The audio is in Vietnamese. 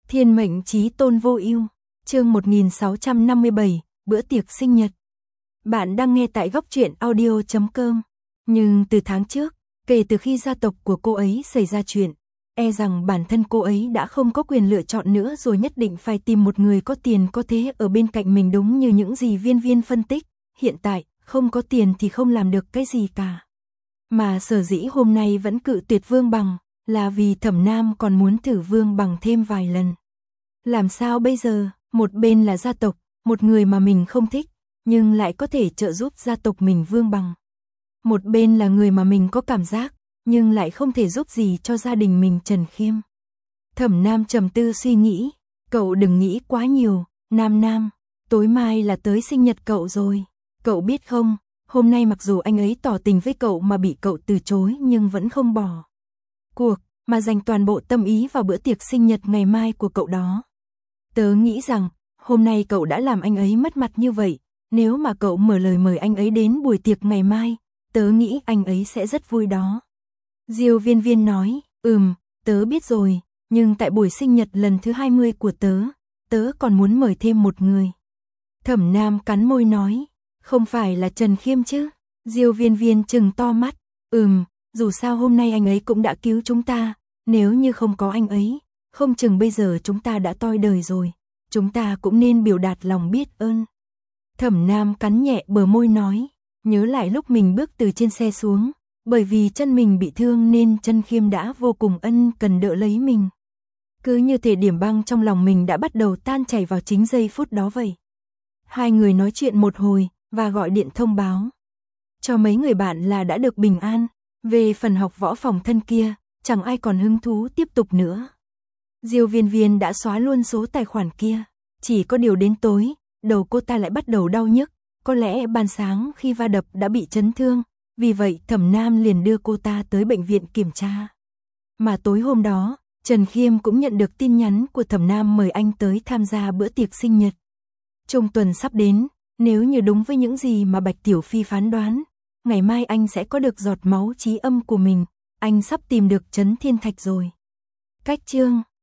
Thiên mệnh chí tôn vô ưu, chương 1657, bữa tiệc sinh nhật. Bạn đang nghe tại góc truyện audio.com. Nhưng từ tháng trước, kể từ khi gia tộc của cô ấy xảy ra chuyện, e rằng bản thân cô ấy đã không có quyền lựa chọn nữa rồi, nhất định phải tìm một người có tiền có thế ở bên cạnh mình, đúng như những gì Viên Viên phân tích. Hiện tại, không có tiền thì không làm được cái gì cả. Mà sở dĩ hôm nay vẫn cự tuyệt Vương Bằng, là vì Thẩm Nam còn muốn thử Vương Bằng thêm vài lần. Làm sao bây giờ, một bên là gia tộc, một người mà mình không thích, nhưng lại có thể trợ giúp gia tộc mình Vương Bằng. Một bên là người mà mình có cảm giác, nhưng lại không thể giúp gì cho gia đình mình Trần Khiêm. Thẩm Nam trầm tư suy nghĩ, cậu đừng nghĩ quá nhiều, Nam, tối mai là tới sinh nhật cậu rồi. Cậu biết không, hôm nay mặc dù anh ấy tỏ tình với cậu mà bị cậu từ chối nhưng vẫn không bỏ cuộc, mà dành toàn bộ tâm ý vào bữa tiệc sinh nhật ngày mai của cậu đó. Tớ nghĩ rằng, hôm nay cậu đã làm anh ấy mất mặt như vậy, nếu mà cậu mở lời mời anh ấy đến buổi tiệc ngày mai, tớ nghĩ anh ấy sẽ rất vui đó. Diêu Viên Viên nói, tớ biết rồi, nhưng tại buổi sinh nhật lần thứ 20 của tớ còn muốn mời thêm một người. Thẩm Nam cắn môi nói, không phải là Trần Khiêm chứ? Diêu Viên Viên trừng to mắt, dù sao hôm nay anh ấy cũng đã cứu chúng ta, nếu như không có anh ấy, không chừng bây giờ chúng ta đã toi đời rồi, chúng ta cũng nên biểu đạt lòng biết ơn. Thẩm Nam cắn nhẹ bờ môi nói, nhớ lại lúc mình bước từ trên xe xuống, bởi vì chân mình bị thương nên Trần Khiêm đã vô cùng ân cần đỡ lấy mình. Cứ như thể điểm băng trong lòng mình đã bắt đầu tan chảy vào chính giây phút đó vậy. Hai người nói chuyện một hồi, và gọi điện thông báo cho mấy người bạn là đã được bình an. Về phần học võ phòng thân kia, chẳng ai còn hứng thú tiếp tục nữa. Diêu Viên Viên đã xóa luôn số tài khoản kia. Chỉ có điều đến tối, đầu cô ta lại bắt đầu đau nhức. Có lẽ ban sáng khi va đập đã bị chấn thương. Vì vậy Thẩm Nam liền đưa cô ta tới bệnh viện kiểm tra. Mà tối hôm đó, Trần Khiêm cũng nhận được tin nhắn của Thẩm Nam mời anh tới tham gia bữa tiệc sinh nhật. Trung tuần sắp đến, nếu như đúng với những gì mà Bạch Tiểu Phi phán đoán, ngày mai anh sẽ có được giọt máu chí âm của mình, anh sắp tìm được Trấn Thiên Thạch rồi. Cách chương